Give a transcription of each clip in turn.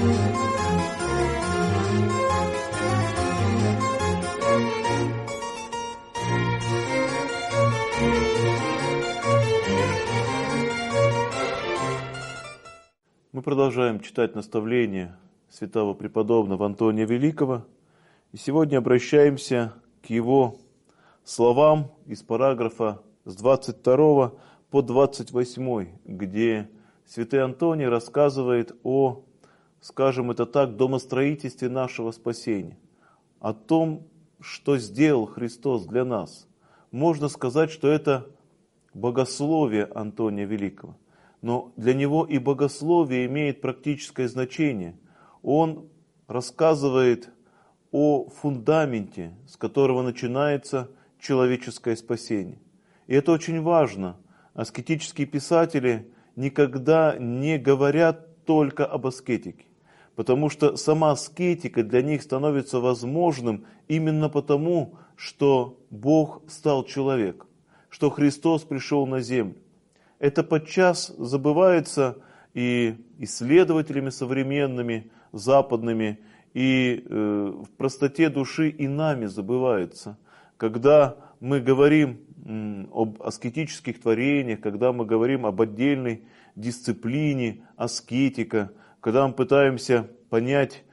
Мы продолжаем читать наставления святого преподобного Антония Великого. И сегодня обращаемся к его словам из параграфа с 22 по 28, где святый Антоний рассказывает о, скажем это так, домостроительстве нашего спасения, о том, что сделал Христос для нас. Можно сказать, что это богословие Антония Великого. Но для него и богословие имеет практическое значение. Он рассказывает о фундаменте, с которого начинается человеческое спасение. И это очень важно. Аскетические писатели никогда не говорят только об аскетике, потому что сама аскетика для них становится возможным именно потому, что Бог стал человеком, что Христос пришел на землю. Это подчас забывается и исследователями современными, западными, и в простоте души и нами забывается. Когда мы говорим об аскетических творениях, когда мы говорим об отдельной дисциплине аскетика, когда мы пытаемся понять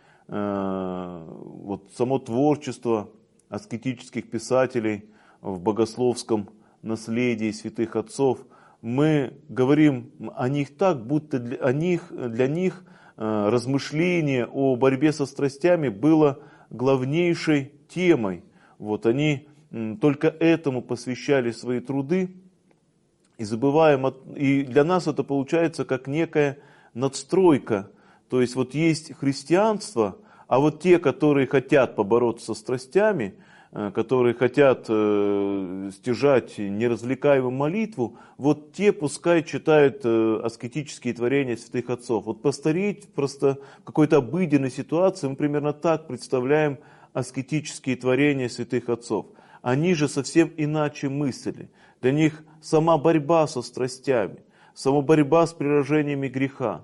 вот само творчество аскетических писателей в богословском наследии святых отцов, мы говорим о них так, будто для них размышление о борьбе со страстями было главнейшей темой. Вот они только этому посвящали свои труды, и забываем, и для нас это получается как некая надстройка. То есть вот есть христианство, а вот те, которые хотят побороться со страстями, которые хотят стяжать неразвлекаемую молитву, вот те пускай читают аскетические творения святых отцов. Вот постареть просто в какой-то обыденной ситуации мы примерно так представляем аскетические творения святых отцов. Они же совсем иначе мыслили. Для них сама борьба со страстями, сама борьба с приражениями греха,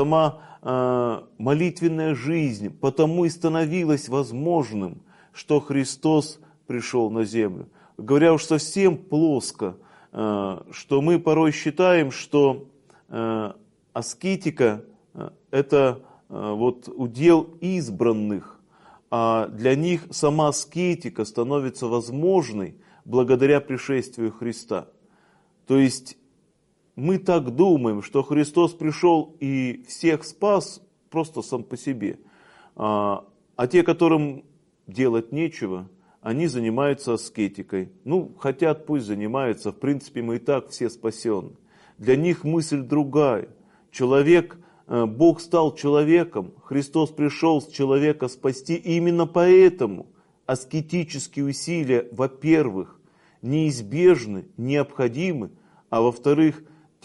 сама молитвенная жизнь потому и становилась возможным, что Христос пришел на землю. Говоря уж совсем плоско, что мы порой считаем, что аскетика – это вот удел избранных, а для них сама аскетика становится возможной благодаря пришествию Христа. То есть мы так думаем, что Христос пришел и всех спас просто сам по себе, а те, которым делать нечего, они занимаются аскетикой. Ну, хотят, пусть занимаются. В принципе, мы и так все спасены. Для них мысль другая. Бог стал человеком, Христос пришел с человека спасти. И именно поэтому аскетические усилия, во-первых, неизбежны, необходимы, а во-вторых,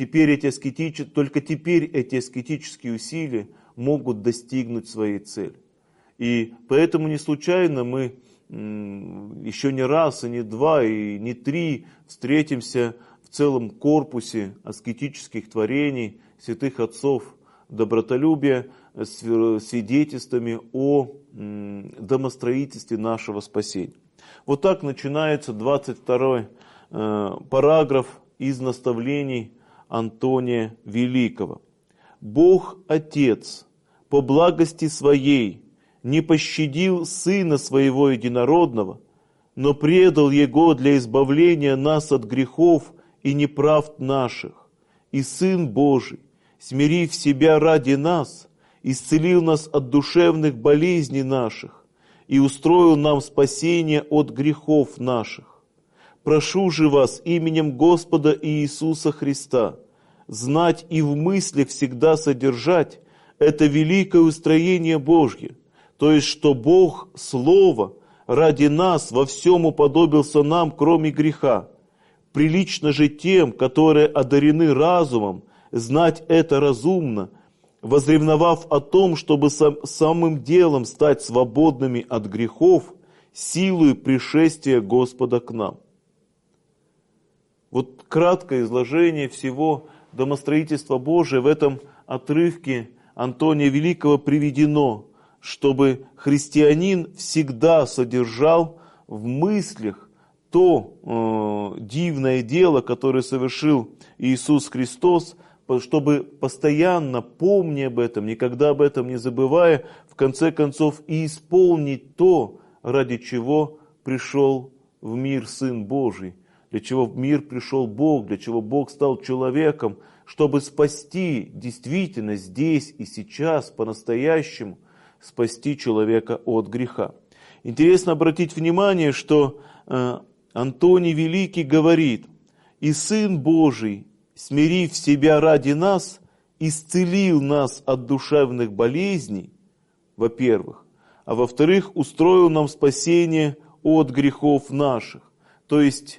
только теперь эти аскетические усилия могут достигнуть своей цели. И поэтому не случайно мы еще не раз, и не два, и не три встретимся в целом корпусе аскетических творений святых отцов добротолюбия с свидетельствами о домостроительстве нашего спасения. Вот так начинается 22 параграф из наставлений Антония Великого. «Бог Отец по благости Своей не пощадил Сына Своего Единородного, но предал Его для избавления нас от грехов и неправд наших. И Сын Божий, смирив себя ради нас, исцелил нас от душевных болезней наших и устроил нам спасение от грехов наших. Прошу же вас именем Господа Иисуса Христа знать и в мыслях всегда содержать это великое устроение Божье, то есть, что Бог, Слово, ради нас во всем уподобился нам, кроме греха. Прилично же тем, которые одарены разумом, знать это разумно, возревновав о том, чтобы самым делом стать свободными от грехов, силою пришествия Господа к нам». Вот краткое изложение всего домостроительства Божия в этом отрывке Антония Великого приведено, чтобы христианин всегда содержал в мыслях то дивное дело, которое совершил Иисус Христос, чтобы постоянно, помня об этом, никогда об этом не забывая, в конце концов и исполнить то, ради чего пришел в мир Сын Божий, для чего в мир пришел Бог, для чего Бог стал человеком, чтобы спасти действительно здесь и сейчас, по-настоящему, спасти человека от греха. Интересно обратить внимание, что Антоний Великий говорит: «И Сын Божий, смирив себя ради нас, исцелил нас от душевных болезней, во-первых, а во-вторых, устроил нам спасение от грехов наших». То есть,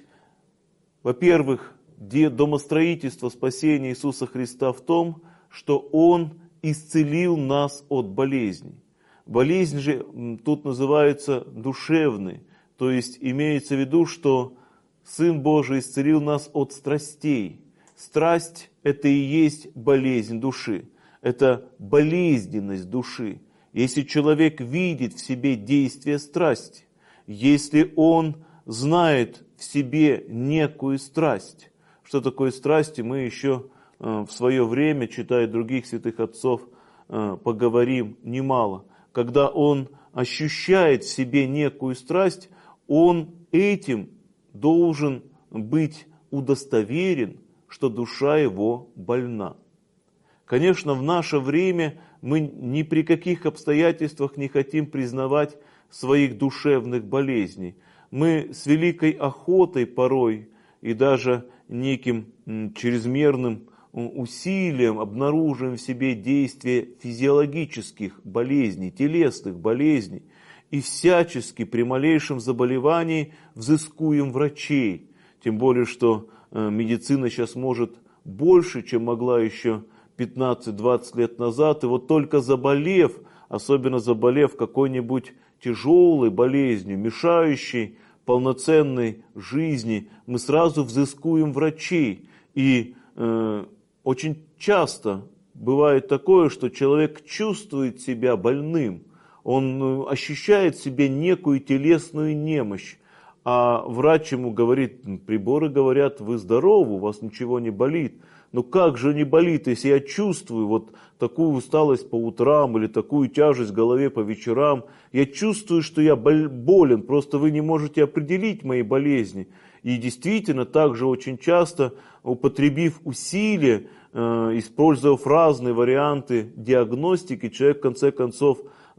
во-первых, домостроительство спасения Иисуса Христа в том, что Он исцелил нас от болезней. Болезнь же тут называется душевной, то есть имеется в виду, что Сын Божий исцелил нас от страстей. Страсть – это и есть болезнь души, это болезненность души. Если человек видит в себе действие страсти, если он знает в себе некую страсть. Что такое страсти, мы еще в свое время, читая других святых отцов, поговорим немало. Когда он ощущает в себе некую страсть, он этим должен быть удостоверен, что душа его больна. Конечно, в наше время мы ни при каких обстоятельствах не хотим признавать своих душевных болезней. Мы с великой охотой порой и даже неким чрезмерным усилием обнаруживаем в себе действие физиологических болезней, телесных болезней, и всячески при малейшем заболевании взыскуем врачей. Тем более, что медицина сейчас может больше, чем могла еще 15-20 лет назад. И вот только заболев, особенно заболев какой-нибудь тяжелой болезнью, мешающей полноценной жизни, мы сразу взыскуем врачей. И очень часто бывает такое, что человек чувствует себя больным, он ощущает в себе некую телесную немощь, а врач ему говорит: приборы говорят, вы здоровы, у вас ничего не болит. Но как же не болит, если я чувствую вот такую усталость по утрам или такую тяжесть в голове по вечерам? Я чувствую, что я болен, просто вы не можете определить мои болезни. И действительно, также очень часто, употребив усилия, использовав разные варианты диагностики, человек в конце концов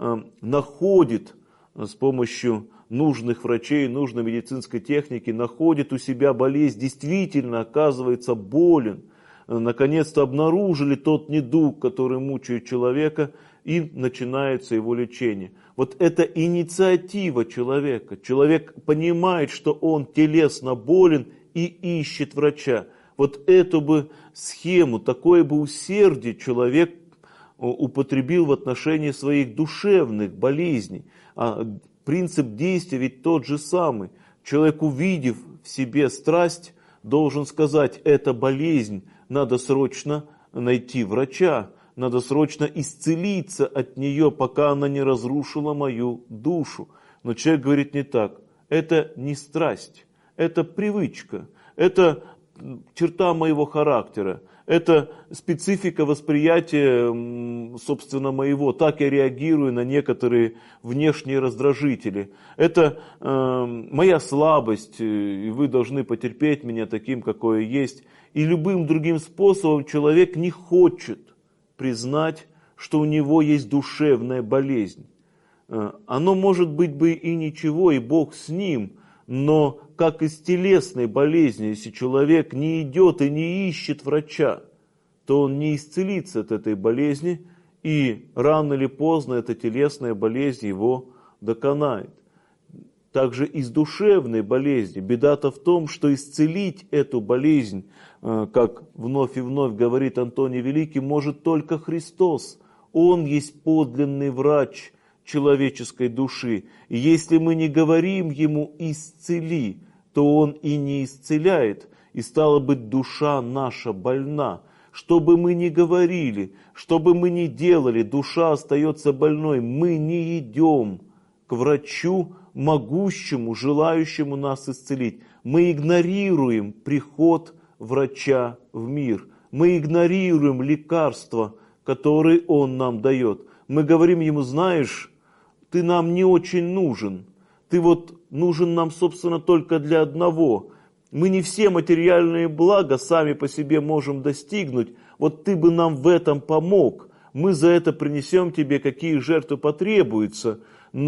находит с помощью нужных врачей, нужной медицинской техники, находит у себя болезнь, действительно оказывается болен. Наконец-то обнаружили тот недуг, который мучает человека, и начинается его лечение. Вот это инициатива человека. Человек понимает, что он телесно болен и ищет врача. Вот эту бы схему, такое бы усердие человек употребил в отношении своих душевных болезней. А принцип действия ведь тот же самый. Человек, увидев в себе страсть, должен сказать: это болезнь, надо срочно найти врача, надо срочно исцелиться от нее, пока она не разрушила мою душу. Но человек говорит не так. Это не страсть, это привычка, это черта моего характера, это специфика восприятия, собственно, моего. Так я реагирую на некоторые внешние раздражители. Это моя слабость, и вы должны потерпеть меня таким, какое есть. И любым другим способом человек не хочет признать, что у него есть душевная болезнь. Оно может быть бы и ничего, и Бог с ним, но как из телесной болезни, если человек не идет и не ищет врача, то он не исцелится от этой болезни, и рано или поздно эта телесная болезнь его доконает. Также из душевной болезни. Беда-то в том, что исцелить эту болезнь, как вновь и вновь говорит Антоний Великий, может только Христос. Он есть подлинный врач человеческой души. И если мы не говорим Ему «исцели», то Он и не исцеляет. И стало быть, душа наша больна. что бы мы ни говорили, что бы мы ни делали, душа остается больной. Мы не идем к врачу, могущему, желающему нас исцелить. Мы игнорируем приход врача в мир. Мы игнорируем лекарства, которые он нам дает. Мы говорим ему: знаешь, ты нам не очень нужен. Ты вот нужен нам, собственно, только для одного. Мы не все материальные блага сами по себе можем достигнуть. Вот ты бы нам в этом помог. Мы за это принесем тебе, какие жертвы потребуются.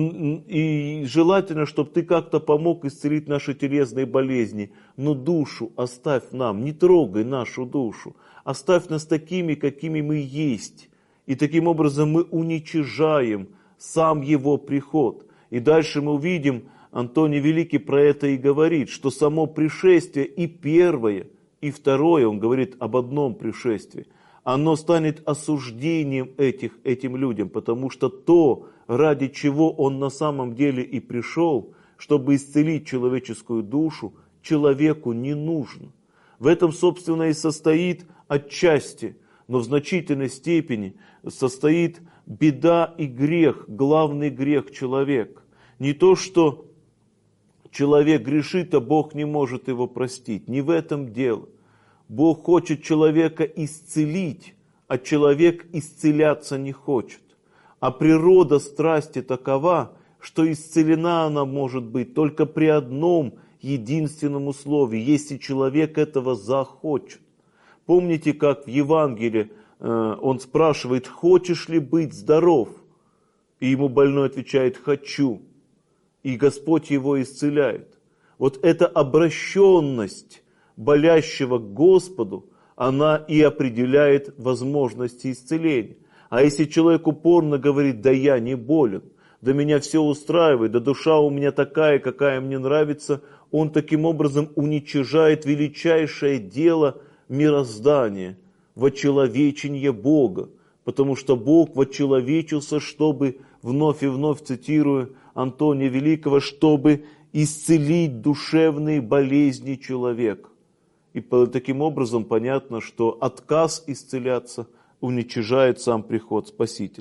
И желательно, чтобы ты как-то помог исцелить наши телесные болезни. Но душу оставь нам, не трогай нашу душу. Оставь нас такими, какими мы есть. И таким образом мы уничижаем сам его приход. И дальше мы увидим, Антоний Великий про это и говорит, что само пришествие и первое, и второе, он говорит об одном пришествии, оно станет осуждением этим людям, потому что то, ради чего он на самом деле и пришел, чтобы исцелить человеческую душу, человеку не нужно. В этом, собственно, и состоит отчасти, но в значительной степени состоит беда и грех, главный грех человека. Не то, что человек грешит, а Бог не может его простить. Не в этом дело. Бог хочет человека исцелить, а человек исцеляться не хочет. А природа страсти такова, что исцелена она может быть только при одном единственном условии, если человек этого захочет. Помните, как в Евангелии он спрашивает: хочешь ли быть здоров? И ему больной отвечает: хочу. И Господь его исцеляет. Вот эта обращенность болящего к Господу, она и определяет возможности исцеления. А если человек упорно говорит: да я не болен, да меня все устраивает, да душа у меня такая, какая мне нравится, он таким образом уничижает величайшее дело мироздания, вочеловечение Бога. Потому что Бог вочеловечился, чтобы, вновь и вновь цитирую Антония Великого, чтобы исцелить душевные болезни человека. И таким образом понятно, что отказ исцеляться уничижает сам приход Спасителя.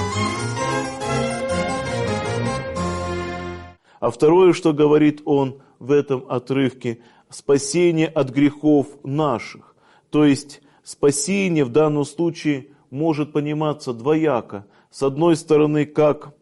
А второе, что говорит он в этом отрывке: спасение от грехов наших. То есть спасение в данном случае может пониматься двояко. С одной стороны, как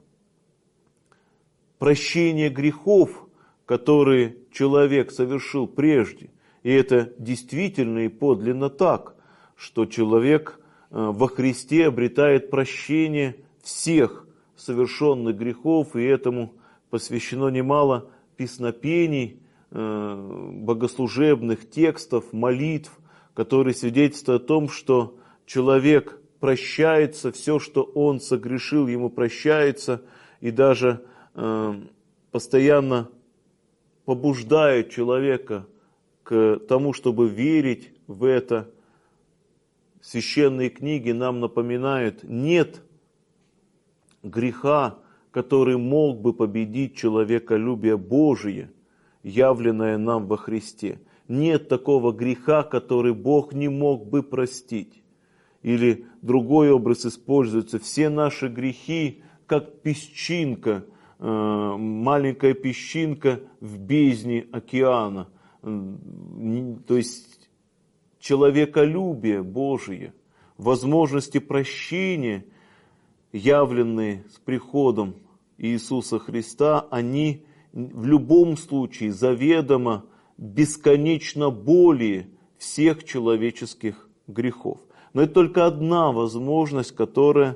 прощение грехов, которые человек совершил прежде. И это действительно и подлинно так, что человек во Христе обретает прощение всех совершенных грехов, и этому посвящено немало песнопений, богослужебных текстов, молитв, которые свидетельствуют о том, что человек прощается, все, что он согрешил, ему прощается, и даже постоянно побуждает человека к тому, чтобы верить в это. Священные книги нам напоминают: нет греха, который мог бы победить человеколюбие Божие, явленное нам во Христе. Нет такого греха, который Бог не мог бы простить. Или другой образ используется: все наши грехи, как песчинка, маленькая песчинка в бездне океана. То есть человеколюбие Божие, возможности прощения, явленные с приходом Иисуса Христа, они в любом случае заведомо бесконечно более всех человеческих грехов. Но это только одна возможность, которая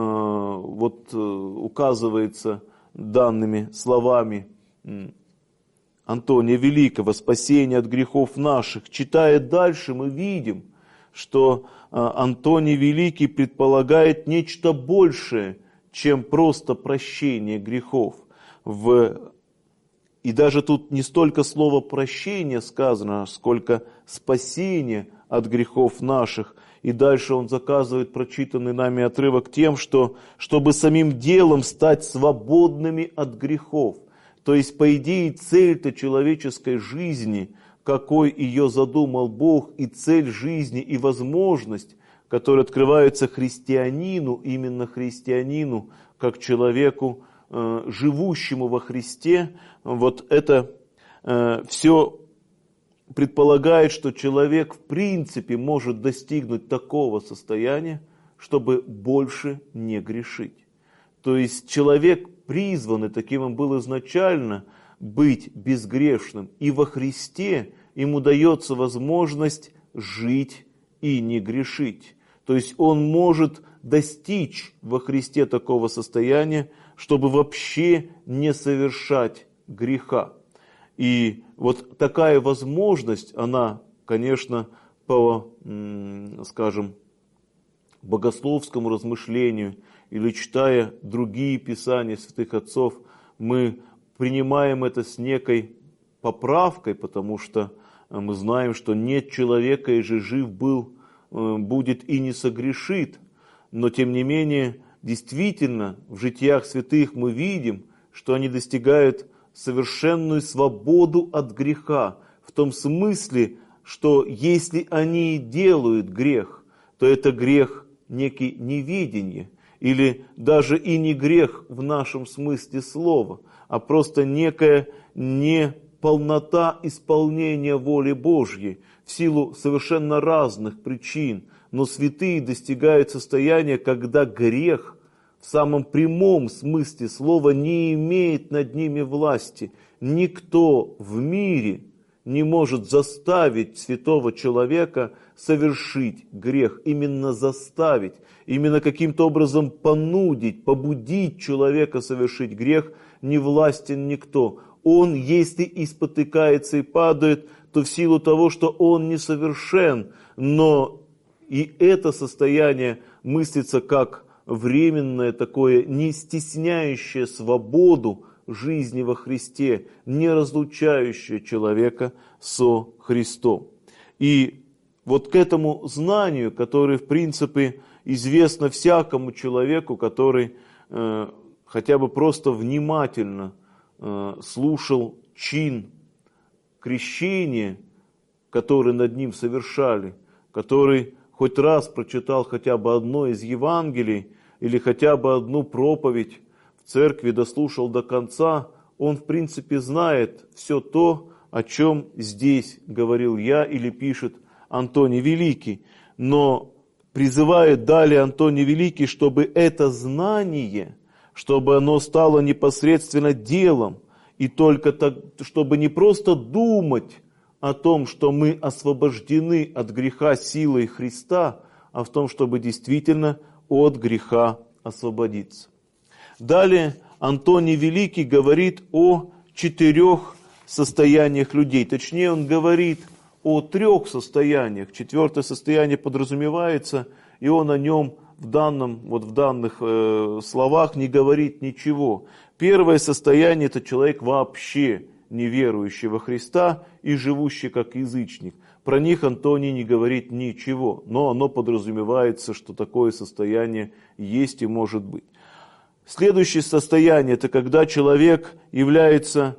указывается данными словами Антония Великого: спасение от грехов наших. Читая дальше, мы видим, что Антоний Великий предполагает нечто большее, чем просто прощение грехов. И даже тут не столько слово «прощение» сказано, сколько «спасение от грехов наших». И дальше он заказывает прочитанный нами отрывок тем, что чтобы самим делом стать свободными от грехов. То есть, по идее, цель-то человеческой жизни какой ее задумал Бог, и цель жизни, и возможность, которые открываются христианину, именно христианину, как человеку, живущему во Христе, вот это все предполагает, что человек в принципе может достигнуть такого состояния, чтобы больше не грешить. То есть человек призван, и таким он был изначально, быть безгрешным. И во Христе ему дается возможность жить и не грешить. То есть он может достичь во Христе такого состояния, чтобы вообще не совершать греха. И вот такая возможность, она, конечно, по, скажем, богословскому размышлению или читая другие писания святых отцов, мы принимаем это с некой поправкой, потому что мы знаем, что нет человека, и же жив был, будет и не согрешит. Но тем не менее, действительно, в житиях святых мы видим, что они достигают совершенную свободу от греха, в том смысле, что если они делают грех, то это грех некий неведение, или даже и не грех в нашем смысле слова, а просто некая неполнота исполнения воли Божьей в силу совершенно разных причин. Но святые достигают состояния, когда грех в самом прямом смысле слова не имеет над ними власти. Никто в мире не может заставить святого человека совершить грех. Именно заставить, именно каким-то образом понудить, побудить человека совершить грех не властен никто. Он, если и спотыкается и падает, то в силу того, что он несовершен, но и это состояние мыслится как временное такое, не стесняющее свободу жизни во Христе, не разлучающее человека со Христом. И вот к этому знанию, которое в принципе известно всякому человеку, который хотя бы просто внимательно слушал чин крещения, который над ним совершали, который хоть раз прочитал хотя бы одно из Евангелий или хотя бы одну проповедь в церкви, дослушал до конца, он в принципе знает все то, о чем здесь говорил я или пишет Антоний Великий. Но призывает далее Антоний Великий, чтобы это знание, чтобы оно стало непосредственно делом, и только так, чтобы не просто думать о том, что мы освобождены от греха силой Христа, а в том, чтобы действительно от греха освободиться. Далее Антоний Великий говорит о 4 состояниях людей. Точнее, он говорит о 3 состояниях. 4 состояние подразумевается, и он о нем в данных словах не говорит ничего. Первое состояние – это человек вообще неверующий во Христа и живущий как язычник. Про них Антоний не говорит ничего, но оно подразумевается, что такое состояние есть и может быть. Следующее состояние – это когда человек является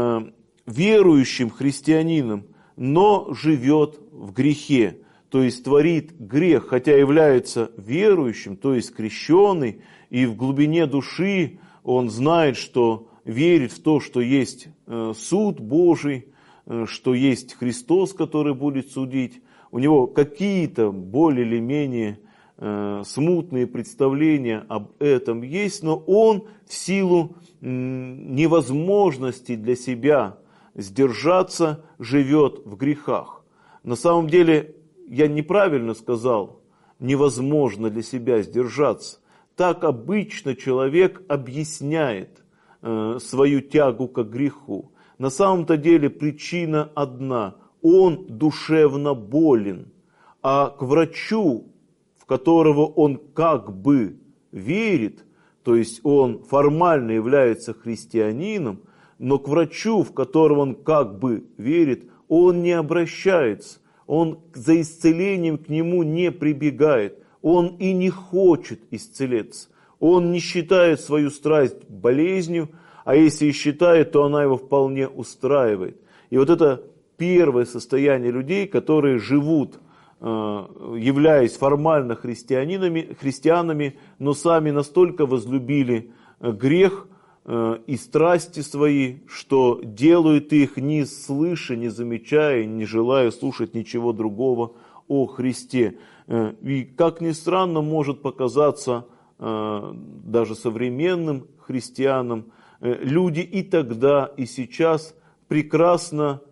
верующим христианином, но живет в грехе, то есть творит грех, хотя является верующим, то есть крещенный, и в глубине души он знает, что верит в то, что есть суд Божий, что есть Христос, который будет судить. У него какие-то более или менее смутные представления об этом есть, но он в силу невозможности для себя сдержаться живет в грехах. На самом деле, я неправильно сказал, невозможно для себя сдержаться. Так обычно человек объясняет свою тягу к греху. На самом-то деле причина одна. Он душевно болен, а к врачу, в которого он как бы верит, то есть он формально является христианином, но к врачу, в которого он как бы верит, он не обращается, он за исцелением к нему не прибегает, он и не хочет исцелиться, он не считает свою страсть болезнью, а если и считает, то она его вполне устраивает. И вот это первое состояние людей, которые живут, являясь формально христианами, но сами настолько возлюбили грех и страсти свои, что делают их не слыша, не замечая, не желая слушать ничего другого о Христе. И, как ни странно, может показаться даже современным христианам, люди и тогда, и сейчас прекрасно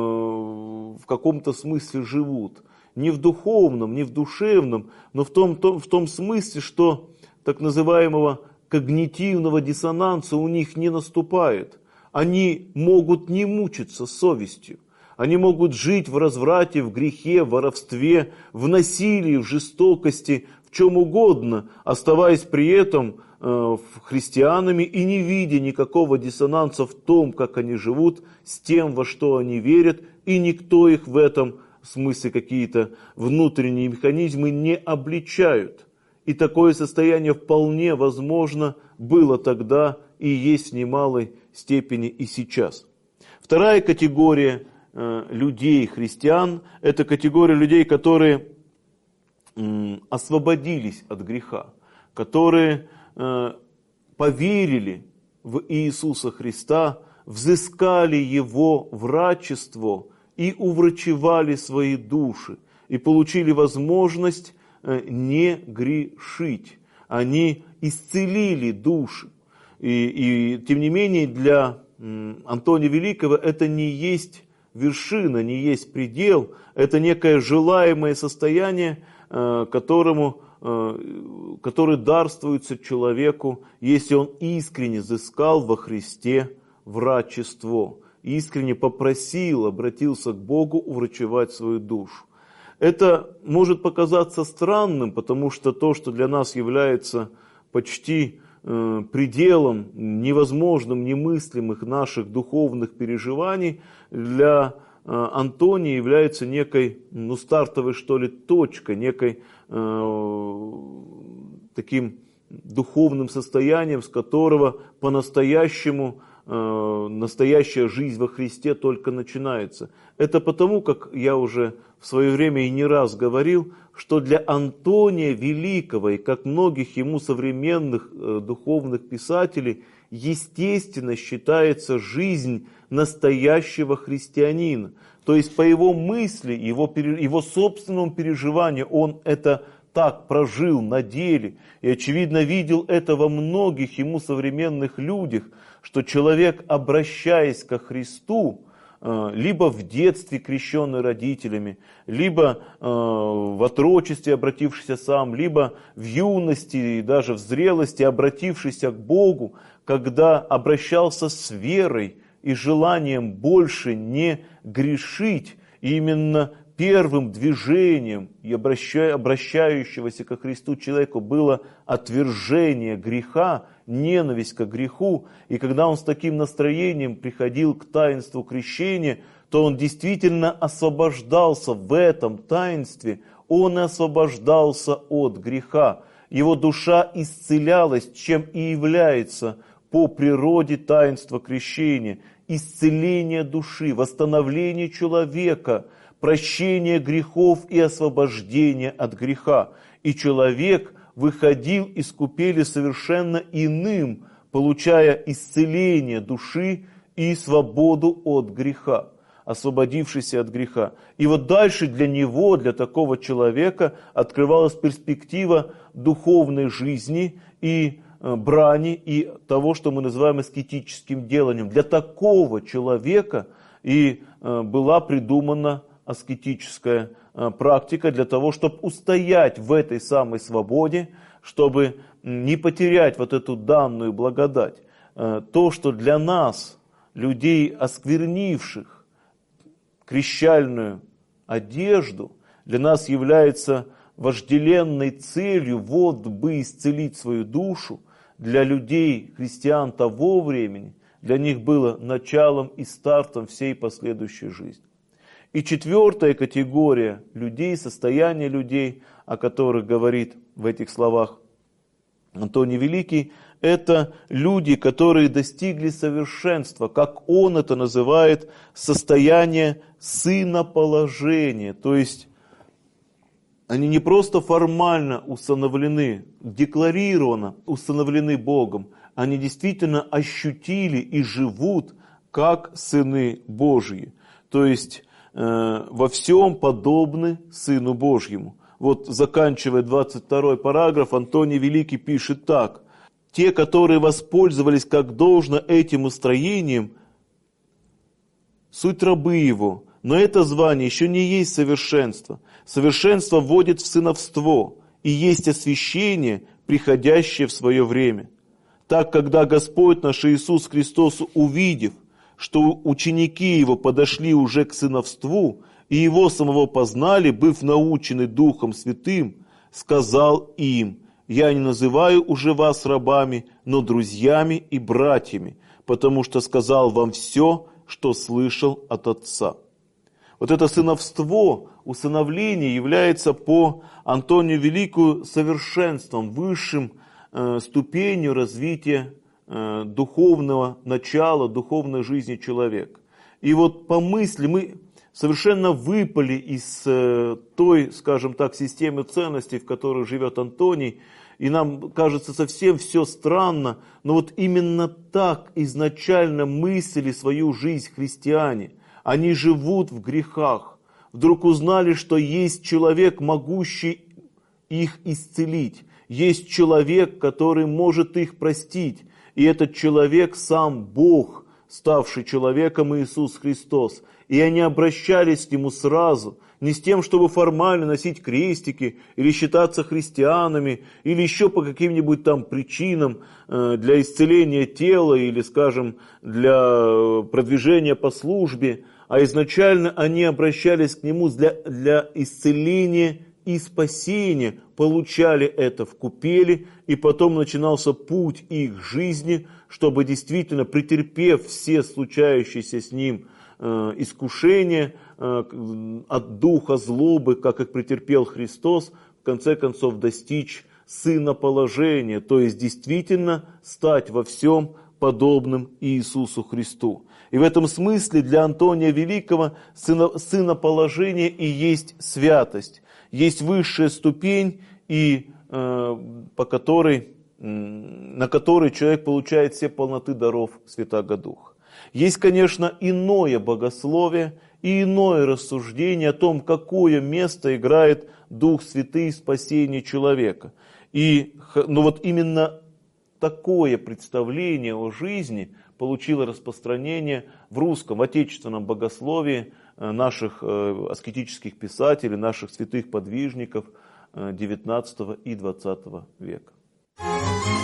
в каком-то смысле живут. Не в духовном, не в душевном, но в том смысле, что так называемого когнитивного диссонанса у них не наступает. Они могут не мучиться совестью. Они могут жить в разврате, в грехе, в воровстве, в насилии, в жестокости, в чем угодно, оставаясь при этом христианами и не видя никакого диссонанса в том, как они живут, с тем, во что они верят, и никто их в этом смысле какие-то внутренние механизмы не обличают. И такое состояние вполне возможно было тогда и есть в немалой степени и сейчас. Вторая категория людей, христиан, это категория людей, которые освободились от греха, которые поверили в Иисуса Христа, взыскали Его врачество и уврачевали свои души, и получили возможность не грешить. Они исцелили души. И тем не менее, для Антония Великого это не есть вершина, не есть предел, это некое желаемое состояние, которое дарствуется человеку, если он искренне взыскал во Христе врачество, искренне попросил, обратился к Богу уврачевать свою душу. Это может показаться странным, потому что то, что для нас является почти пределом невозможным, немыслимых наших духовных переживаний, для Антония является некой, стартовой, что ли, точкой, некой таким духовным состоянием, с которого по-настоящему настоящая жизнь во Христе только начинается. Это потому, как я уже в свое время и не раз говорил, что для Антония Великого и как многих ему современных духовных писателей естественно считается жизнь настоящего христианина. То есть по его мысли, его собственному переживанию он это так прожил на деле и очевидно видел это во многих ему современных людях, что человек, обращаясь ко Христу, либо в детстве крещенный родителями, либо в отрочестве обратившийся сам, либо в юности и даже в зрелости обратившийся к Богу, когда обращался с верой и желанием больше не грешить, именно первым движением и обращающегося ко Христу человеку было отвержение греха, ненависть к греху. И когда он с таким настроением приходил к таинству крещения, то он действительно освобождался в этом таинстве, он освобождался от греха. Его душа исцелялась, чем и является по природе таинства крещения. Исцеление души, восстановление человека, прощение грехов и освобождение от греха. И человек выходил из купели совершенно иным, получая исцеление души и свободу от греха, освободившийся от греха. И вот дальше для него, для такого человека, открывалась перспектива духовной жизни и брани, и того, что мы называем аскетическим деланием. Для такого человека и была придумана аскетическая практика для того, чтобы устоять в этой самой свободе, чтобы не потерять вот эту данную благодать. То, что для нас, людей, осквернивших крещальную одежду, для нас является вожделенной целью вот бы исцелить свою душу, для людей, христиан того времени, для них было началом и стартом всей последующей жизни. И четвертая категория людей, состояние людей, о которых говорит в этих словах Антоний Великий, это люди, которые достигли совершенства, как он это называет, состояние сыноположения. То есть они не просто формально установлены, декларированно установлены Богом, они действительно ощутили и живут как сыны Божьи. То есть во всем подобны Сыну Божьему. Вот заканчивая 22 параграф, Антоний Великий пишет так. Те, которые воспользовались как должно этим устроением, суть рабы его. Но это звание еще не есть совершенство. Совершенство вводит в сыновство и есть освящение, приходящее в свое время. Так, когда Господь наш Иисус Христос, увидев, что ученики Его подошли уже к сыновству, и Его самого познали, быв научены Духом Святым, сказал им: «Я не называю уже вас рабами, но друзьями и братьями, потому что сказал вам все, что слышал от Отца». Вот это сыновство, усыновление является по Антонию Великому совершенством, высшим ступенью развития духовного начала, духовной жизни человека. И вот по мысли мы совершенно выпали из той, скажем так, системы ценностей, в которой живет Антоний, и нам кажется совсем все странно, но вот именно так изначально мыслили свою жизнь христиане. Они живут в грехах, вдруг узнали, что есть человек, могущий их исцелить, есть человек, который может их простить, и этот человек сам Бог, ставший человеком Иисус Христос. И они обращались к Нему сразу, не с тем, чтобы формально носить крестики, или считаться христианами, или еще по каким-нибудь там причинам для исцеления тела, или, скажем, для продвижения по службе, а изначально они обращались к Нему для исцеления и спасения, получали это вкупе, и потом начинался путь их жизни, чтобы действительно, претерпев все случающиеся с ним искушения от духа злобы, как их претерпел Христос, в конце концов достичь сыноположения, то есть действительно стать во всем подобным Иисусу Христу. И в этом смысле для Антония Великого сыноположение и есть святость, есть высшая ступень, и на которой человек получает все полноты даров Святаго Духа. Есть, конечно, иное богословие и иное рассуждение о том, какое место играет Дух Святый в спасении человека. Но вот именно такое представление о жизни получило распространение в русском, в отечественном богословии наших аскетических писателей, наших святых подвижников XIX и XX века.